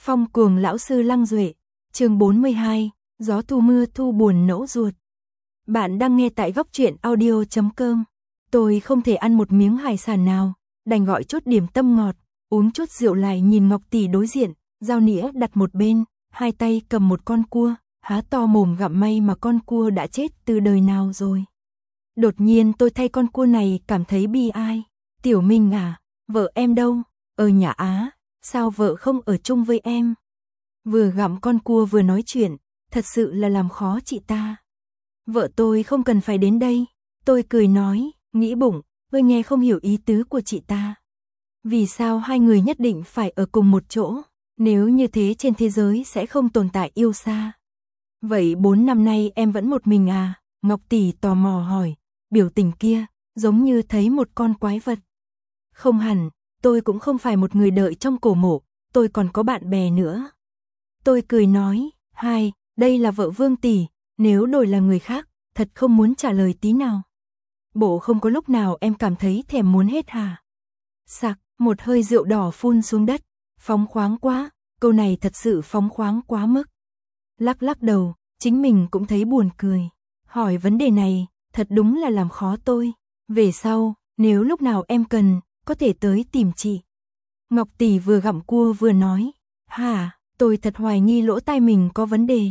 Phong cuồng lão sư Lăng Duệ, chương 42, gió thu mưa thu buồn nẫu ruột. Bạn đang nghe tại góc truyện audio.com. Tôi không thể ăn một miếng hải sản nào, đành gọi chút điểm tâm ngọt, uống chút rượu lại nhìn Ngọc tỷ đối diện, dao nĩa đặt một bên, hai tay cầm một con cua, há to mồm gặm, may mà con cua đã chết từ đời nào rồi. Đột nhiên tôi thay con cua này cảm thấy bi ai. Tiểu Minh à, vợ em đâu? Ở nhà Á, sao vợ không ở chung với em? Vừa gặm con cua vừa nói chuyện, thật sự là làm khó chị ta. Vợ tôi không cần phải đến đây. Tôi cười nói, nghĩ bụng, tôi nghe không hiểu ý tứ của chị ta. Vì sao hai người nhất định phải ở cùng một chỗ? Nếu như thế trên thế giới sẽ không tồn tại yêu xa. Vậy 4 năm nay em vẫn một mình à? Ngọc tỷ tò mò hỏi, biểu tình kia, giống như thấy một con quái vật. Không hẳn, tôi cũng không phải một người đợi trong cổ mộ, tôi còn có bạn bè nữa. Tôi cười nói, đây là vợ Vương tỷ, nếu đổi là người khác, thật không muốn trả lời tí nào. Bộ không có lúc nào em cảm thấy thèm muốn hết hả? Sặc, một hơi rượu đỏ phun xuống đất, phóng khoáng quá, câu này thật sự phóng khoáng quá mức. Lắc đầu, chính mình cũng thấy buồn cười. Hỏi vấn đề này, thật đúng là làm khó tôi. Về sau, nếu lúc nào em cần, có thể tới tìm chị. Ngọc tỷ vừa gặm cua vừa nói, tôi thật hoài nghi lỗ tai mình có vấn đề.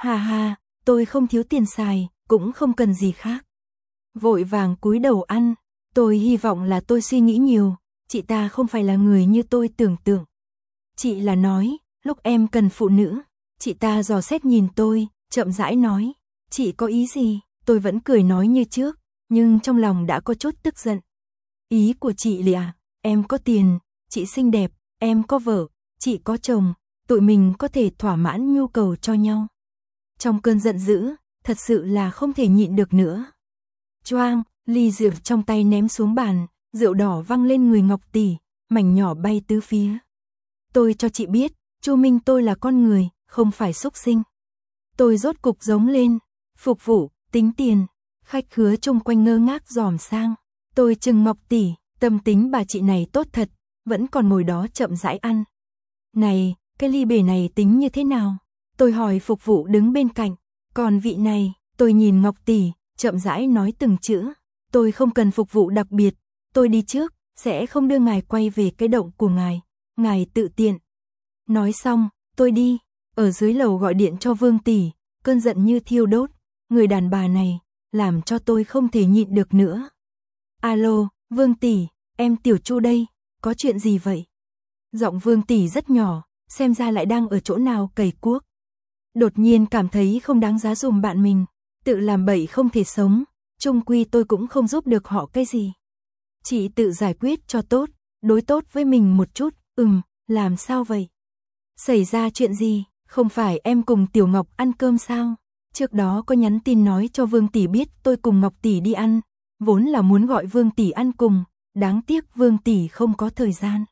Tôi không thiếu tiền xài, cũng không cần gì khác. Vội vàng cúi đầu ăn, tôi hy vọng là tôi suy nghĩ nhiều, chị ta không phải là người như tôi tưởng tượng. Chị là nói, lúc em cần phụ nữ, chị ta dò xét nhìn tôi, chậm rãi nói, chị có ý gì? Tôi vẫn cười nói như trước, nhưng trong lòng đã có chút tức giận. Ý của chị là, em có tiền, chị xinh đẹp, em có vợ, chị có chồng, tụi mình có thể thỏa mãn nhu cầu cho nhau. Trong cơn giận dữ, thật sự là không thể nhịn được nữa. Choang, ly rượu trong tay ném xuống bàn, rượu đỏ văng lên người Ngọc tỷ, mảnh nhỏ bay tứ phía. Tôi cho chị biết, Chu Minh tôi là con người, không phải súc sinh. Tôi rốt cục giống lên, phục vụ, tính tiền, khách khứa chung quanh ngơ ngác dòm sang. Tôi chừng Ngọc tỷ, tâm tính bà chị này tốt thật, vẫn còn ngồi đó chậm rãi ăn. Này, cái ly bể này tính như thế nào? Tôi hỏi phục vụ đứng bên cạnh. Còn vị này, tôi nhìn Ngọc tỷ, chậm rãi nói từng chữ. Tôi không cần phục vụ đặc biệt, tôi đi trước, sẽ không đưa ngài quay về cái động của ngài tự tiện. Nói xong, tôi đi, ở dưới lầu gọi điện cho Vương tỷ, cơn giận như thiêu đốt, người đàn bà này, làm cho tôi không thể nhịn được nữa. Alo, Vương tỷ, em Tiểu Chu đây, có chuyện gì vậy? Giọng Vương tỷ rất nhỏ, xem ra lại đang ở chỗ nào cày cuốc. Đột nhiên cảm thấy không đáng giá dùm bạn mình, tự làm bậy không thể sống, chung quy tôi cũng không giúp được họ cái gì. Chị tự giải quyết cho tốt, đối tốt với mình một chút. Làm sao vậy? Xảy ra chuyện gì? Không phải em cùng Tiểu Ngọc ăn cơm sao? Trước đó có nhắn tin nói cho Vương tỷ biết tôi cùng Ngọc tỷ đi ăn, vốn là muốn gọi Vương tỷ ăn cùng, đáng tiếc Vương tỷ không có thời gian.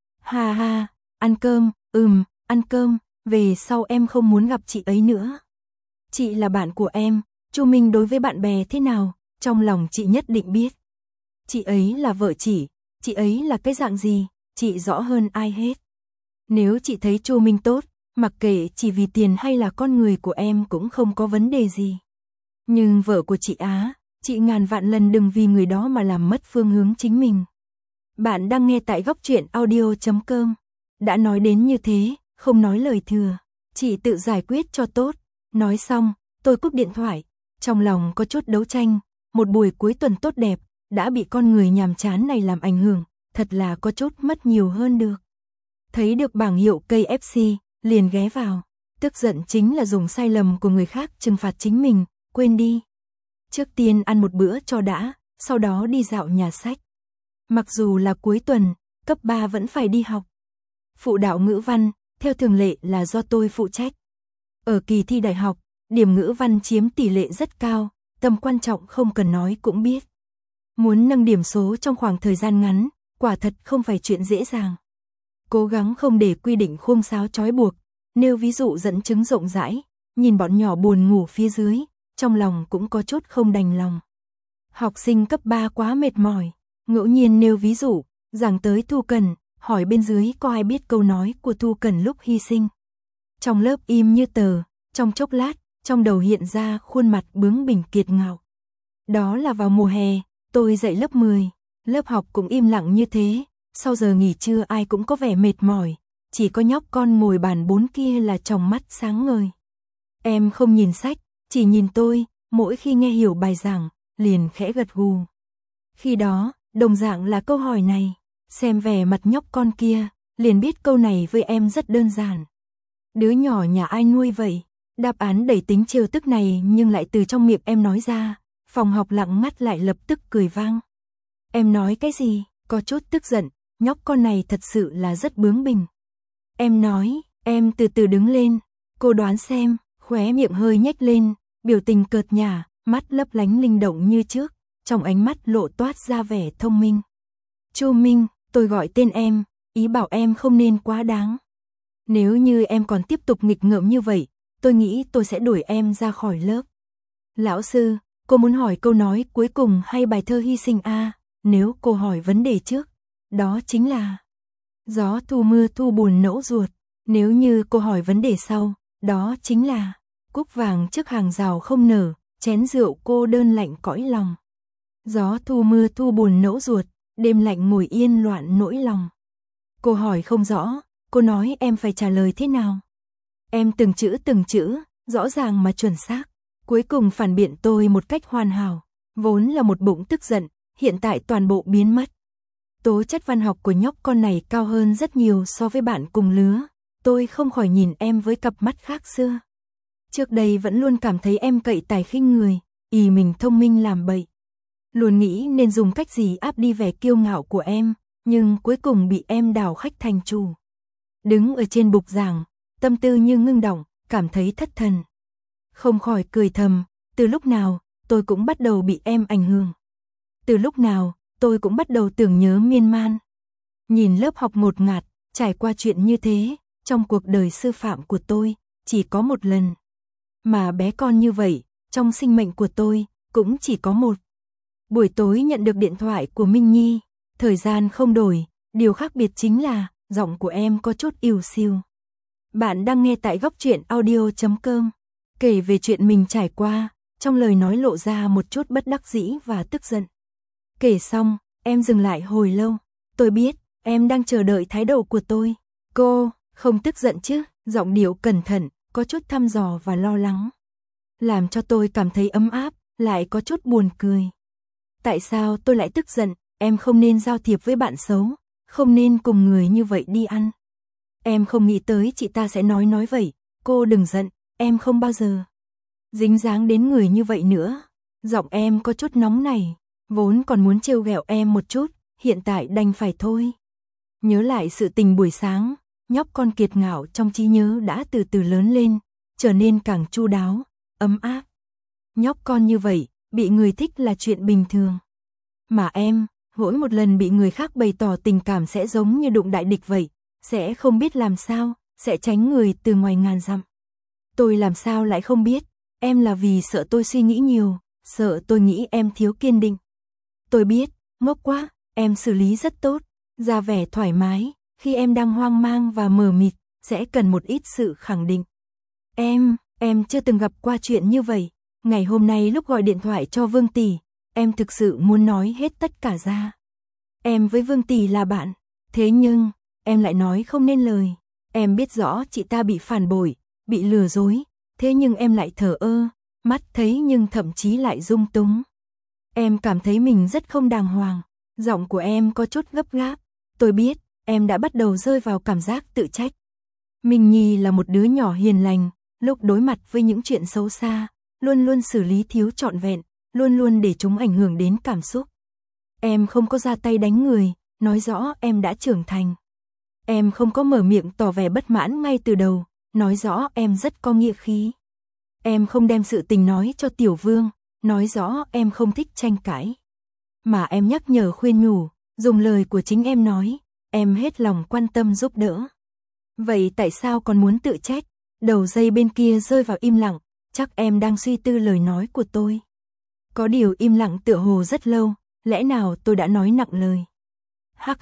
Ăn cơm, ăn cơm, về sau em không muốn gặp chị ấy nữa. Chị là bạn của em, Chu Minh đối với bạn bè thế nào, trong lòng chị nhất định biết. Chị ấy là vợ chị ấy là cái dạng gì, chị rõ hơn ai hết. Nếu chị thấy Chu Minh tốt, mặc kệ chỉ vì tiền hay là con người của em cũng không có vấn đề gì. Nhưng vợ của chị Á, chị ngàn vạn lần đừng vì người đó mà làm mất phương hướng chính mình. Bạn đang nghe tại góc truyện audio.com. Đã nói đến như thế, không nói lời thừa, chị tự giải quyết cho tốt. Nói xong, tôi cúp điện thoại, trong lòng có chút đấu tranh, một buổi cuối tuần tốt đẹp, đã bị con người nhàm chán này làm ảnh hưởng, thật là có chút mất nhiều hơn được. Thấy được bảng hiệu KFC, liền ghé vào, tức giận chính là dùng sai lầm của người khác trừng phạt chính mình, quên đi. Trước tiên ăn một bữa cho đã, sau đó đi dạo nhà sách. Mặc dù là cuối tuần, cấp 3 vẫn phải đi học. Phụ đạo ngữ văn, theo thường lệ là do tôi phụ trách. Ở kỳ thi đại học, điểm ngữ văn chiếm tỷ lệ rất cao, tầm quan trọng không cần nói cũng biết. Muốn nâng điểm số trong khoảng thời gian ngắn, quả thật không phải chuyện dễ dàng. Cố gắng không để quy định khuôn sáo trói buộc, nêu ví dụ dẫn chứng rộng rãi, nhìn bọn nhỏ buồn ngủ phía dưới, trong lòng cũng có chút không đành lòng. Học sinh cấp 3 quá mệt mỏi, ngẫu nhiên nêu ví dụ, giảng tới thu cần, hỏi bên dưới có ai biết câu nói của Thu Cần lúc hy sinh. Trong lớp im như tờ, trong chốc lát, trong đầu hiện ra khuôn mặt bướng bỉnh kiệt ngạo. Đó là vào mùa hè, tôi dạy lớp 10, lớp học cũng im lặng như thế, sau giờ nghỉ trưa ai cũng có vẻ mệt mỏi, chỉ có nhóc con ngồi bàn 4 kia là tròng mắt sáng ngời. Em không nhìn sách, chỉ nhìn tôi, mỗi khi nghe hiểu bài giảng, liền khẽ gật gù. Khi đó, đồng dạng là câu hỏi này, xem vẻ mặt nhóc con kia, liền biết câu này với em rất đơn giản. Đứa nhỏ nhà ai nuôi vậy? Đáp án đầy tính trêu tức này nhưng lại từ trong miệng em nói ra, phòng học lặng ngắt lại lập tức cười vang. Em nói cái gì? Có chút tức giận, nhóc con này thật sự là rất bướng bỉnh. Em nói, em từ từ đứng lên, cô đoán xem, khóe miệng hơi nhếch lên, biểu tình cợt nhả, mắt lấp lánh linh động như trước, trong ánh mắt lộ toát ra vẻ thông minh. Chu Minh, tôi gọi tên em, ý bảo em không nên quá đáng. Nếu như em còn tiếp tục nghịch ngợm như vậy, tôi nghĩ tôi sẽ đuổi em ra khỏi lớp. Lão sư, cô muốn hỏi câu nói cuối cùng hay bài thơ hy sinh a? Nếu cô hỏi vấn đề trước, đó chính là gió thu mưa thu buồn nẫu ruột. Nếu như cô hỏi vấn đề sau, đó chính là cúc vàng trước hàng rào không nở, chén rượu cô đơn lạnh cõi lòng. Gió thu mưa thu buồn nẫu ruột, đêm lạnh ngồi yên loạn nỗi lòng. Cô hỏi không rõ, cô nói em phải trả lời thế nào? Em từng chữ, rõ ràng mà chuẩn xác. Cuối cùng phản biện tôi một cách hoàn hảo. Vốn là một bụng tức giận, hiện tại toàn bộ biến mất. Tố chất văn học của nhóc con này cao hơn rất nhiều so với bạn cùng lứa. Tôi không khỏi nhìn em với cặp mắt khác xưa. Trước đây vẫn luôn cảm thấy em cậy tài khinh người, ỷ mình thông minh làm bậy. Luôn nghĩ nên dùng cách gì áp đi vẻ kiêu ngạo của em, nhưng cuối cùng bị em đảo khách thành chủ. Đứng ở trên bục giảng, tâm tư như ngưng động, cảm thấy thất thần. Không khỏi cười thầm, từ lúc nào, tôi cũng bắt đầu bị em ảnh hưởng. Từ lúc nào, tôi cũng bắt đầu tưởng nhớ miên man. Nhìn lớp học ngột ngạt, trải qua chuyện như thế, trong cuộc đời sư phạm của tôi, chỉ có một lần. Mà bé con như vậy, trong sinh mệnh của tôi, cũng chỉ có một. Buổi tối nhận được điện thoại của Minh Nhi, thời gian không đổi, điều khác biệt chính là, giọng của em có chút ỉu xìu. Bạn đang nghe tại góc truyện audio.com, kể về chuyện mình trải qua, trong lời nói lộ ra một chút bất đắc dĩ và tức giận. Kể xong, em dừng lại hồi lâu, tôi biết, em đang chờ đợi thái độ của tôi. Cô, không tức giận chứ, giọng điệu cẩn thận, có chút thăm dò và lo lắng. Làm cho tôi cảm thấy ấm áp, lại có chút buồn cười. Tại sao tôi lại tức giận, em không nên giao thiệp với bạn xấu, không nên cùng người như vậy đi ăn. Em không nghĩ tới chị ta sẽ nói vậy, cô đừng giận, em không bao giờ dính dáng đến người như vậy nữa. Giọng em có chút nóng này, vốn còn muốn trêu ghẹo em một chút, hiện tại đành phải thôi. Nhớ lại sự tình buổi sáng, nhóc con kiệt ngạo trong trí nhớ đã từ từ lớn lên, trở nên càng chu đáo, ấm áp. Nhóc con như vậy, bị người thích là chuyện bình thường. Mà em, mỗi một lần bị người khác bày tỏ tình cảm sẽ giống như đụng đại địch vậy, sẽ không biết làm sao, sẽ tránh người từ ngoài ngàn dặm. Tôi làm sao lại không biết, em là vì sợ tôi suy nghĩ nhiều, sợ tôi nghĩ em thiếu kiên định. Tôi biết, ngốc quá, em xử lý rất tốt, ra vẻ thoải mái, khi em đang hoang mang và mờ mịt, sẽ cần một ít sự khẳng định. Em chưa từng gặp qua chuyện như vậy, ngày hôm nay lúc gọi điện thoại cho Vương Tỷ, em thực sự muốn nói hết tất cả ra. Em với Vương Tỷ là bạn, thế nhưng, em lại nói không nên lời. Em biết rõ chị ta bị phản bội, bị lừa dối, thế nhưng em lại thờ ơ, mắt thấy nhưng thậm chí lại dung túng. Em cảm thấy mình rất không đàng hoàng, giọng của em có chút gấp gáp. Tôi biết, em đã bắt đầu rơi vào cảm giác tự trách. Minh Nhi là một đứa nhỏ hiền lành, lúc đối mặt với những chuyện xấu xa, luôn luôn xử lý thiếu trọn vẹn, luôn luôn để chúng ảnh hưởng đến cảm xúc. Em không có ra tay đánh người, nói rõ em đã trưởng thành. Em không có mở miệng tỏ vẻ bất mãn ngay từ đầu, nói rõ em rất có nghĩa khí. Em không đem sự tình nói cho Tiểu Vương, nói rõ em không thích tranh cãi. Mà em nhắc nhở khuyên nhủ, dùng lời của chính em nói, em hết lòng quan tâm giúp đỡ. Vậy tại sao còn muốn tự trách? Đầu dây bên kia rơi vào im lặng, chắc em đang suy tư lời nói của tôi. Có điều im lặng tựa hồ rất lâu, lẽ nào tôi đã nói nặng lời? Hắc hắc,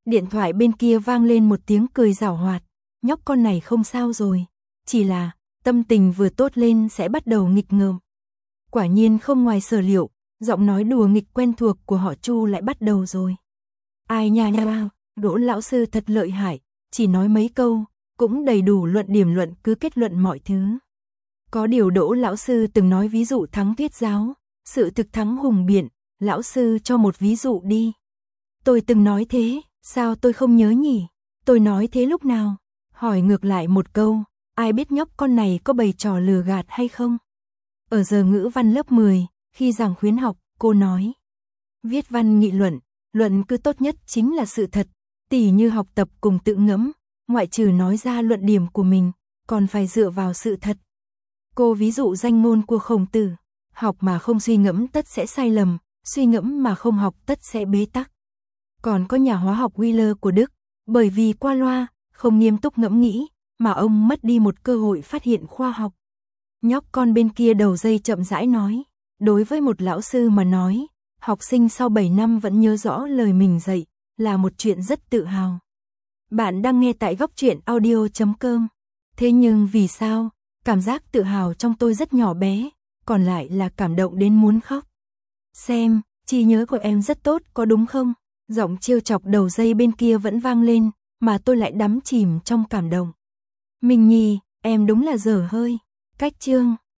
Điện thoại bên kia vang lên một tiếng cười giảo hoạt, nhóc con này không sao rồi, chỉ là tâm tình vừa tốt lên sẽ bắt đầu nghịch ngợm. Quả nhiên không ngoài sở liệu, giọng nói đùa nghịch quen thuộc của họ Chu lại bắt đầu rồi. Ai nha nha, Đỗ lão sư thật lợi hại, chỉ nói mấy câu, cũng đầy đủ luận điểm luận cứ kết luận mọi thứ. Có điều Đỗ lão sư từng nói ví dụ thắng thuyết giáo, sự thực thắng hùng biện, lão sư cho một ví dụ đi. Tôi từng nói thế, sao tôi không nhớ nhỉ? Tôi nói thế lúc nào? Hỏi ngược lại một câu, ai biết nhóc con này có bày trò lừa gạt hay không? Ở giờ ngữ văn lớp 10, khi giảng khuyến học, cô nói. Viết văn nghị luận, luận cứ tốt nhất chính là sự thật, tỉ như học tập cùng tự ngẫm, ngoại trừ nói ra luận điểm của mình, còn phải dựa vào sự thật. Cô ví dụ danh ngôn của Khổng Tử, học mà không suy ngẫm tất sẽ sai lầm, suy ngẫm mà không học tất sẽ bế tắc. Còn có nhà hóa học Wheeler của Đức, bởi vì qua loa, không nghiêm túc ngẫm nghĩ, mà ông mất đi một cơ hội phát hiện khoa học. Nhóc con bên kia đầu dây chậm rãi nói, đối với một lão sư mà nói, học sinh sau 7 năm vẫn nhớ rõ lời mình dạy, là một chuyện rất tự hào. Bạn đang nghe tại Góc Truyện Audio.com. Thế nhưng vì sao, cảm giác tự hào trong tôi rất nhỏ bé, còn lại là cảm động đến muốn khóc. Xem, trí nhớ của em rất tốt có đúng không? Giọng trêu chọc đầu dây bên kia vẫn vang lên, mà tôi lại đắm chìm trong cảm động. Mình Nhi, em đúng là dở hơi. Cách chương